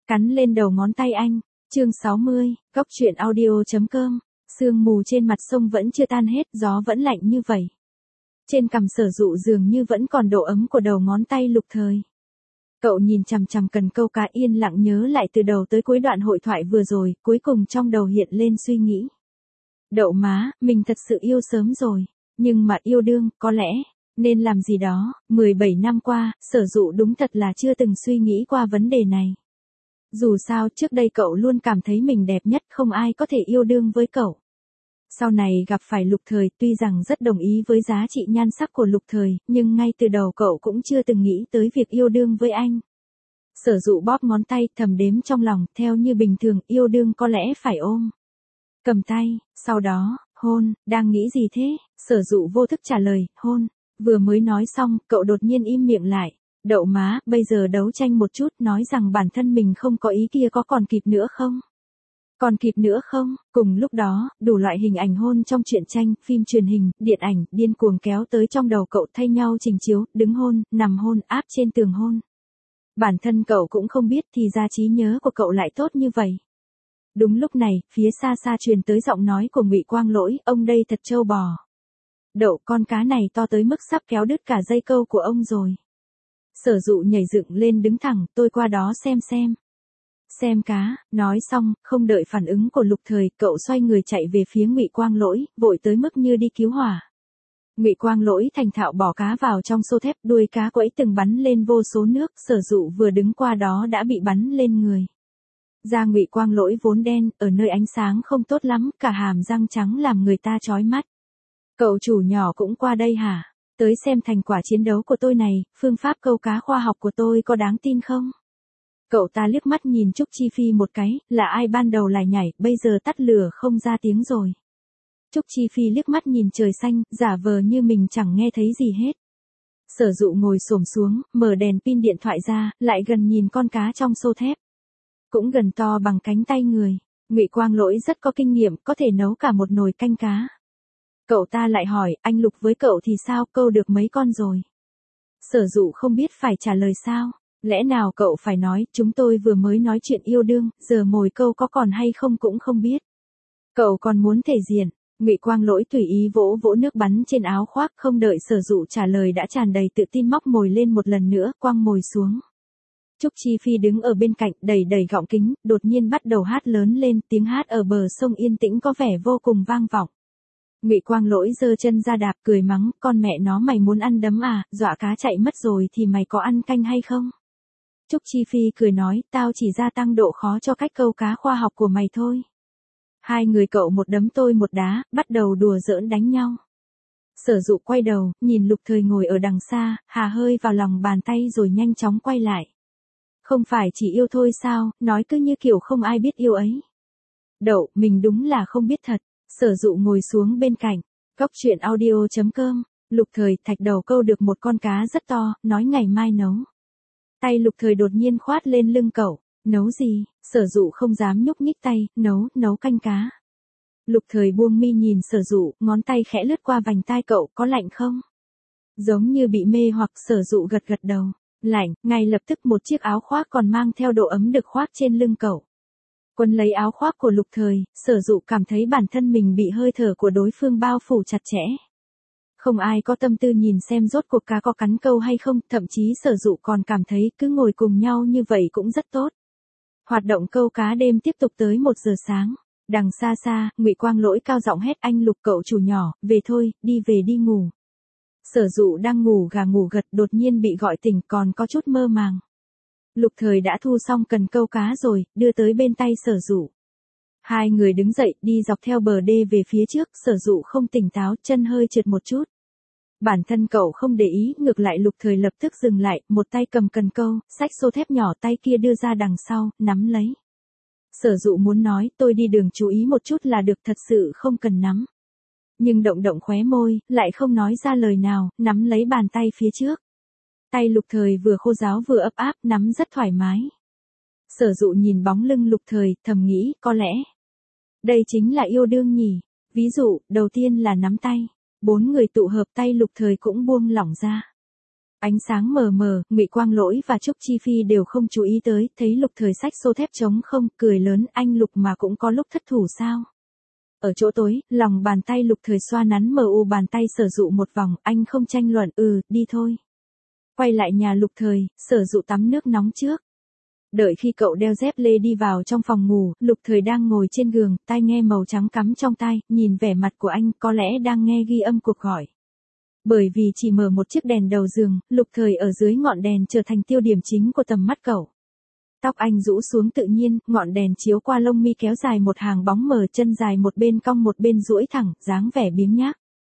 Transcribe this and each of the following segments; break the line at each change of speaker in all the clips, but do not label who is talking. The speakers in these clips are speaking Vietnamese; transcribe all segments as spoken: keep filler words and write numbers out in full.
cắn lên đầu ngón tay anh. Chương sáu mươi, Cốc truyện audio chấm com. Sương mù trên mặt sông vẫn chưa tan hết, gió vẫn lạnh như vậy. Trên cằm Sở Dụ dường như vẫn còn độ ấm của đầu ngón tay Lục Thời. Cậu nhìn chằm chằm cần câu cá, yên lặng nhớ lại từ đầu tới cuối đoạn hội thoại vừa rồi, cuối cùng trong đầu hiện lên suy nghĩ. Đậu má, mình thật sự yêu sớm rồi, nhưng mà yêu đương, có lẽ nên làm gì đó. mười bảy năm qua, Sở Dụ đúng thật là chưa từng suy nghĩ qua vấn đề này. Dù sao trước đây cậu luôn cảm thấy mình đẹp nhất, không ai có thể yêu đương với cậu. Sau này gặp phải Lục Thời, tuy rằng rất đồng ý với giá trị nhan sắc của Lục Thời, nhưng ngay từ đầu cậu cũng chưa từng nghĩ tới việc yêu đương với anh. Sở Dụ bóp ngón tay, thầm đếm trong lòng, theo như bình thường, yêu đương có lẽ phải ôm, cầm tay, sau đó, hôn. Đang nghĩ gì thế? Sở Dụ vô thức trả lời, hôn. Vừa mới nói xong, cậu đột nhiên im miệng lại. Đậu má, bây giờ đấu tranh một chút, nói rằng bản thân mình không có ý kia có còn kịp nữa không? Còn kịp nữa không? Cùng lúc đó, đủ loại hình ảnh hôn trong truyện tranh, phim truyền hình, điện ảnh, điên cuồng kéo tới trong đầu cậu, thay nhau trình chiếu, đứng hôn, nằm hôn, áp trên tường hôn. Bản thân cậu cũng không biết thì ra trí nhớ của cậu lại tốt như vậy. Đúng lúc này, phía xa xa truyền tới giọng nói của Ngụy Quang Lỗi, ông đây thật trâu bò. Đậu, con cá này to tới mức sắp kéo đứt cả dây câu của ông rồi. Sở Dụ nhảy dựng lên đứng thẳng, tôi qua đó xem xem. Xem cá, nói xong, không đợi phản ứng của Lục Thời, cậu xoay người chạy về phía Ngụy Quang Lỗi, vội tới mức như đi cứu hỏa. Ngụy Quang Lỗi thành thạo bỏ cá vào trong xô thép, đuôi cá quẫy từng bắn lên vô số nước, Sở Dụ vừa đứng qua đó đã bị bắn lên người. Da Ngụy Quang Lỗi vốn đen, ở nơi ánh sáng không tốt lắm, cả hàm răng trắng làm người ta chói mắt. Cậu chủ nhỏ cũng qua đây hả? Tới xem thành quả chiến đấu của tôi này, phương pháp câu cá khoa học của tôi có đáng tin không? Cậu ta liếc mắt nhìn Trúc Chi Phi một cái, là ai ban đầu lại nhảy, bây giờ tắt lửa không ra tiếng rồi. Trúc Chi Phi liếc mắt nhìn trời xanh, giả vờ như mình chẳng nghe thấy gì hết. Sở Dụ ngồi xổm xuống, mở đèn pin điện thoại ra, lại gần nhìn con cá trong xô thép. Cũng gần to bằng cánh tay người. Ngụy Quang Lỗi rất có kinh nghiệm, có thể nấu cả một nồi canh cá. Cậu ta lại hỏi, anh Lục với cậu thì sao, câu được mấy con rồi? Sở Dụ không biết phải trả lời sao. Lẽ nào cậu phải nói, chúng tôi vừa mới nói chuyện yêu đương, giờ mồi câu có còn hay không cũng không biết. Cậu còn muốn thể diện. Ngụy Quang Lỗi tùy ý vỗ vỗ nước bắn trên áo khoác, không đợi Sở Dụ trả lời đã tràn đầy tự tin móc mồi lên một lần nữa, quăng mồi xuống. Trúc Chi Phi đứng ở bên cạnh, đẩy đẩy gọng kính, đột nhiên bắt đầu hát lớn lên, tiếng hát ở bờ sông yên tĩnh có vẻ vô cùng vang vọng. Ngụy Quang Lỗi giơ chân ra đạp, cười mắng, con mẹ nó mày muốn ăn đấm à, dọa cá chạy mất rồi thì mày có ăn canh hay không? Trúc Chi Phi cười nói, tao chỉ gia tăng độ khó cho cách câu cá khoa học của mày thôi. Hai người cậu một đấm tôi một đá, bắt đầu đùa giỡn đánh nhau. Sở Dụ quay đầu, nhìn Lục Thời ngồi ở đằng xa, hà hơi vào lòng bàn tay rồi nhanh chóng quay lại. Không phải chỉ yêu thôi sao, nói cứ như kiểu không ai biết yêu ấy. Đậu, mình đúng là không biết thật. Sở Dụ ngồi xuống bên cạnh. Cốc truyện audio chấm com. Lục Thời, thạch đầu câu được một con cá rất to, nói ngày mai nấu. Tay Lục Thời đột nhiên khoát lên lưng cậu. Nấu gì? Sở Dụ không dám nhúc nhích tay, nấu, nấu canh cá. Lục Thời buông mi nhìn Sở Dụ, ngón tay khẽ lướt qua vành tai cậu, có lạnh không? Giống như bị mê hoặc, Sở Dụ gật gật đầu. Lạnh, ngay lập tức một chiếc áo khoác còn mang theo độ ấm được khoác trên lưng cậu. Quấn lấy áo khoác của Lục Thời, Sở Dụ cảm thấy bản thân mình bị hơi thở của đối phương bao phủ chặt chẽ. Không ai có tâm tư nhìn xem rốt cuộc cá có cắn câu hay không, thậm chí Sở Dụ còn cảm thấy cứ ngồi cùng nhau như vậy cũng rất tốt. Hoạt động câu cá đêm tiếp tục tới một giờ sáng. Đằng xa xa, Ngụy Quang Lỗi cao giọng hét, anh Lục cậu chủ nhỏ, về thôi, đi về đi ngủ. Sở Dụ đang ngủ gà ngủ gật, đột nhiên bị gọi tỉnh, còn có chút mơ màng. Lục Thời đã thu xong cần câu cá rồi, đưa tới bên tay Sở Dụ. Hai người đứng dậy, đi dọc theo bờ đê về phía trước, Sở Dụ không tỉnh táo, chân hơi trượt một chút. Bản thân cậu không để ý, ngược lại Lục Thời lập tức dừng lại, một tay cầm cần câu, xách xô thép nhỏ, tay kia đưa ra đằng sau, nắm lấy. Sở Dụ muốn nói, tôi đi đường chú ý một chút là được, thật sự không cần nắm. Nhưng động động khóe môi, lại không nói ra lời nào, nắm lấy bàn tay phía trước. Tay Lục Thời vừa khô ráo vừa ấp áp, nắm rất thoải mái. Sở Dụ nhìn bóng lưng Lục Thời, thầm nghĩ, có lẽ đây chính là yêu đương nhỉ. Ví dụ, đầu tiên là nắm tay. Bốn người tụ hợp, tay Lục Thời cũng buông lỏng ra. Ánh sáng mờ mờ, Ngụy Quang Lỗi và Trúc Chi Phi đều không chú ý tới, thấy Lục Thời xách xô thép trống không, cười lớn, anh Lục mà cũng có lúc thất thủ sao? Ở chỗ tối, lòng bàn tay Lục Thời xoa nắn mờ u bàn tay Sở Dụ một vòng, anh không tranh luận, ừ, đi thôi. Quay lại nhà Lục Thời, Sở Dụ tắm nước nóng trước. Đợi khi cậu đeo dép lê đi vào trong phòng ngủ, Lục Thời đang ngồi trên giường, tai nghe màu trắng cắm trong tai, nhìn vẻ mặt của anh, có lẽ đang nghe ghi âm cuộc gọi. Bởi vì chỉ mở một chiếc đèn đầu giường, Lục Thời ở dưới ngọn đèn trở thành tiêu điểm chính của tầm mắt cậu. Tóc anh rũ xuống tự nhiên, ngọn đèn chiếu qua lông mi kéo dài một hàng bóng mờ, chân dài một bên cong một bên duỗi thẳng, dáng vẻ biếng nhác.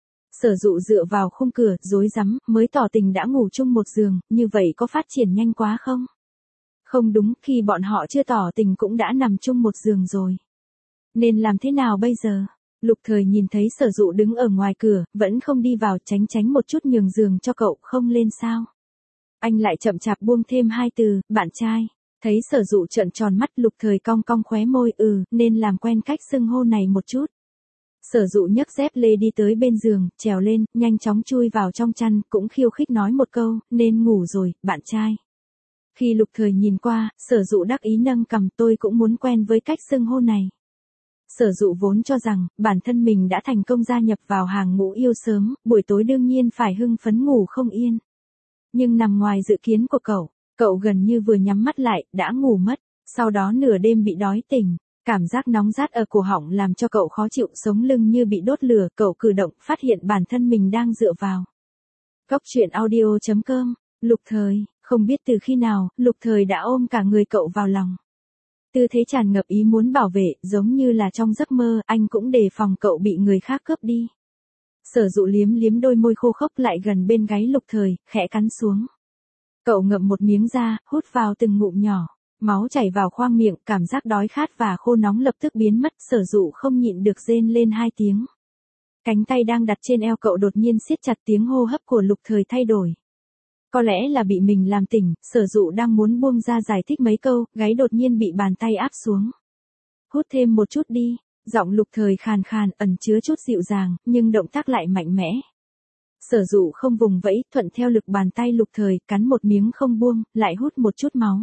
Sở Dụ dựa vào khung cửa, rối rắm, mới tỏ tình đã ngủ chung một giường, như vậy có phát triển nhanh quá không? Không đúng, khi bọn họ chưa tỏ tình cũng đã nằm chung một giường rồi. Nên làm thế nào bây giờ? Lục Thời nhìn thấy Sở Dụ đứng ở ngoài cửa, vẫn không đi vào, tránh tránh một chút nhường giường cho cậu, không lên sao? Anh lại chậm chạp buông thêm hai từ, bạn trai. Thấy Sở Dụ trợn tròn mắt, Lục Thời cong cong khóe môi, ừ, nên làm quen cách xưng hô này một chút. Sở Dụ nhấc dép lê đi tới bên giường, trèo lên, nhanh chóng chui vào trong chăn, cũng khiêu khích nói một câu, nên ngủ rồi, bạn trai. Khi Lục Thời nhìn qua, Sở Dụ đắc ý nâng cằm, tôi cũng muốn quen với cách xưng hô này. Sở Dụ vốn cho rằng, bản thân mình đã thành công gia nhập vào hàng ngũ yêu sớm, buổi tối đương nhiên phải hưng phấn ngủ không yên. Nhưng nằm ngoài dự kiến của cậu, cậu gần như vừa nhắm mắt lại, đã ngủ mất, sau đó nửa đêm bị đói tỉnh, cảm giác nóng rát ở cổ họng làm cho cậu khó chịu, sống lưng như bị đốt lửa, cậu cử động, phát hiện bản thân mình đang dựa vào. Cóc truyện audio chấm com, Lục Thời, không biết từ khi nào, Lục Thời đã ôm cả người cậu vào lòng. Tư thế tràn ngập ý muốn bảo vệ, giống như là trong giấc mơ, anh cũng đề phòng cậu bị người khác cướp đi. Sở Dụ liếm liếm đôi môi khô khốc lại gần bên gáy Lục Thời, khẽ cắn xuống. Cậu ngậm một miếng ra, hút vào từng ngụm nhỏ, máu chảy vào khoang miệng, cảm giác đói khát và khô nóng lập tức biến mất, Sở Dụ không nhịn được rên lên hai tiếng. Cánh tay đang đặt trên eo cậu đột nhiên siết chặt, tiếng hô hấp của Lục Thời thay đổi. Có lẽ là bị mình làm tỉnh, Sở Dụ đang muốn buông ra giải thích mấy câu, gáy đột nhiên bị bàn tay áp xuống. Hút thêm một chút đi, giọng Lục Thời khàn khàn, ẩn chứa chút dịu dàng, nhưng động tác lại mạnh mẽ. Sở Dụ không vùng vẫy, thuận theo lực bàn tay Lục Thời, cắn một miếng không buông, lại hút một chút máu.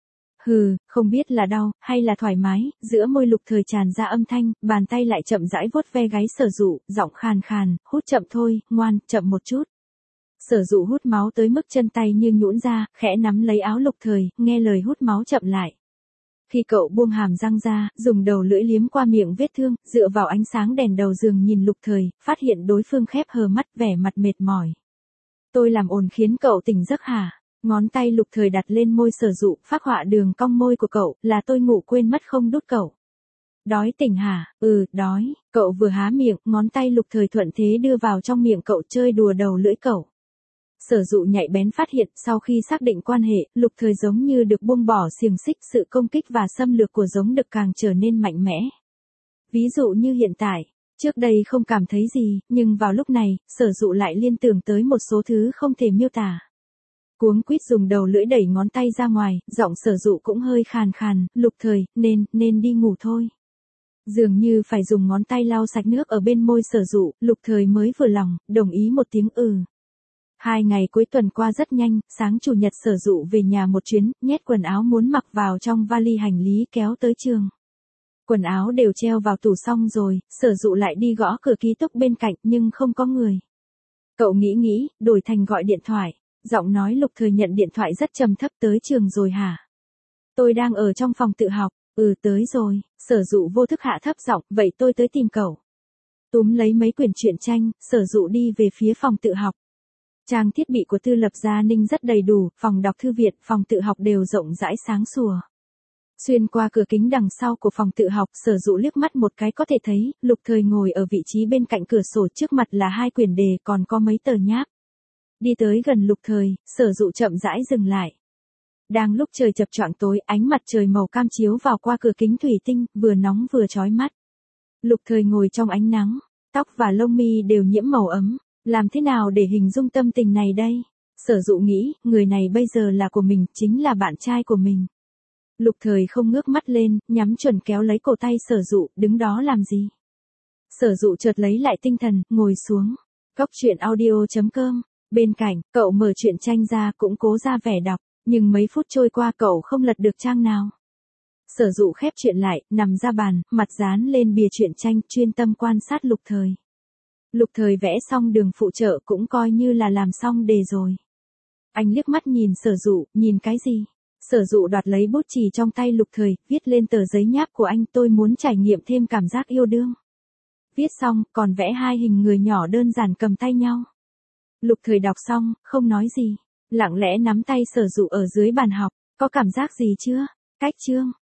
Hừ, không biết là đau, hay là thoải mái, giữa môi Lục Thời tràn ra âm thanh, bàn tay lại chậm rãi vuốt ve gáy Sở Dụ, giọng khàn khàn, hút chậm thôi, ngoan, chậm một chút. Sở Dụ hút máu tới mức chân tay như nhũn ra, khẽ nắm lấy áo Lục Thời, nghe lời hút máu chậm lại. Khi cậu buông hàm răng ra, dùng đầu lưỡi liếm qua miệng vết thương, dựa vào ánh sáng đèn đầu giường nhìn Lục Thời, phát hiện đối phương khép hờ mắt, vẻ mặt mệt mỏi. Tôi làm ồn khiến cậu tỉnh giấc hả? Ngón tay Lục Thời đặt lên môi Sở Dụ, phác họa đường cong môi của cậu, là tôi ngủ quên mất không đút cậu. Đói tỉnh hả? Ừ, đói. Cậu vừa há miệng, ngón tay Lục Thời thuận thế đưa vào trong miệng cậu, chơi đùa đầu lưỡi cậu. Sở Dụ nhạy bén phát hiện, sau khi xác định quan hệ, Lục Thời giống như được buông bỏ xiềng xích, sự công kích và xâm lược của giống được càng trở nên mạnh mẽ. Ví dụ như hiện tại, trước đây không cảm thấy gì, nhưng vào lúc này, Sở Dụ lại liên tưởng tới một số thứ không thể miêu tả. Cuống quýt dùng đầu lưỡi đẩy ngón tay ra ngoài, giọng Sở Dụ cũng hơi khàn khàn, Lục Thời, nên, nên đi ngủ thôi. Dường như phải dùng ngón tay lau sạch nước ở bên môi Sở Dụ, Lục Thời mới vừa lòng, đồng ý một tiếng ừ. Hai ngày cuối tuần qua rất nhanh, sáng chủ nhật Sở Dụ về nhà một chuyến, nhét quần áo muốn mặc vào trong vali hành lý kéo tới trường. Quần áo đều treo vào tủ xong rồi, Sở Dụ lại đi gõ cửa ký túc bên cạnh nhưng không có người. Cậu nghĩ nghĩ, đổi thành gọi điện thoại, giọng nói Lục Thời nhận điện thoại rất trầm thấp, tới trường rồi hả? Tôi đang ở trong phòng tự học, ừ tới rồi, Sở Dụ vô thức hạ thấp giọng, vậy tôi tới tìm cậu. Túm lấy mấy quyển truyện tranh, Sở Dụ đi về phía phòng tự học. Trang thiết bị của Tư Lập Gia Ninh rất đầy đủ, phòng đọc thư viện, phòng tự học đều rộng rãi sáng sủa. Xuyên qua cửa kính đằng sau của phòng tự học, Sở Dụ liếc mắt một cái có thể thấy, Lục Thời ngồi ở vị trí bên cạnh cửa sổ, trước mặt là hai quyển đề, còn có mấy tờ nháp. Đi tới gần Lục Thời, Sở Dụ chậm rãi dừng lại. Đang lúc trời chập choạng tối, ánh mặt trời màu cam chiếu vào qua cửa kính thủy tinh, vừa nóng vừa chói mắt. Lục Thời ngồi trong ánh nắng, tóc và lông mi đều nhiễm màu ấm. Làm thế nào để hình dung tâm tình này đây? Sở Dụ nghĩ, người này bây giờ là của mình, chính là bạn trai của mình. Lục Thời không ngước mắt lên, nhắm chuẩn kéo lấy cổ tay Sở Dụ, đứng đó làm gì? Sở Dụ chợt lấy lại tinh thần, ngồi xuống. Cóc truyện audio chấm com Bên cạnh, cậu mở truyện tranh ra cũng cố ra vẻ đọc, nhưng mấy phút trôi qua cậu không lật được trang nào. Sở Dụ khép truyện lại, nằm ra bàn, mặt dán lên bìa truyện tranh, chuyên tâm quan sát Lục Thời. Lục Thời vẽ xong đường phụ trợ cũng coi như là làm xong đề rồi. Anh liếc mắt nhìn Sở Dụ, nhìn cái gì? Sở Dụ đoạt lấy bút chì trong tay Lục Thời, viết lên tờ giấy nháp của anh, tôi muốn trải nghiệm thêm cảm giác yêu đương. Viết xong, còn vẽ hai hình người nhỏ đơn giản cầm tay nhau. Lục Thời đọc xong, không nói gì, lặng lẽ nắm tay Sở Dụ ở dưới bàn học, có cảm giác gì chưa? Cách chương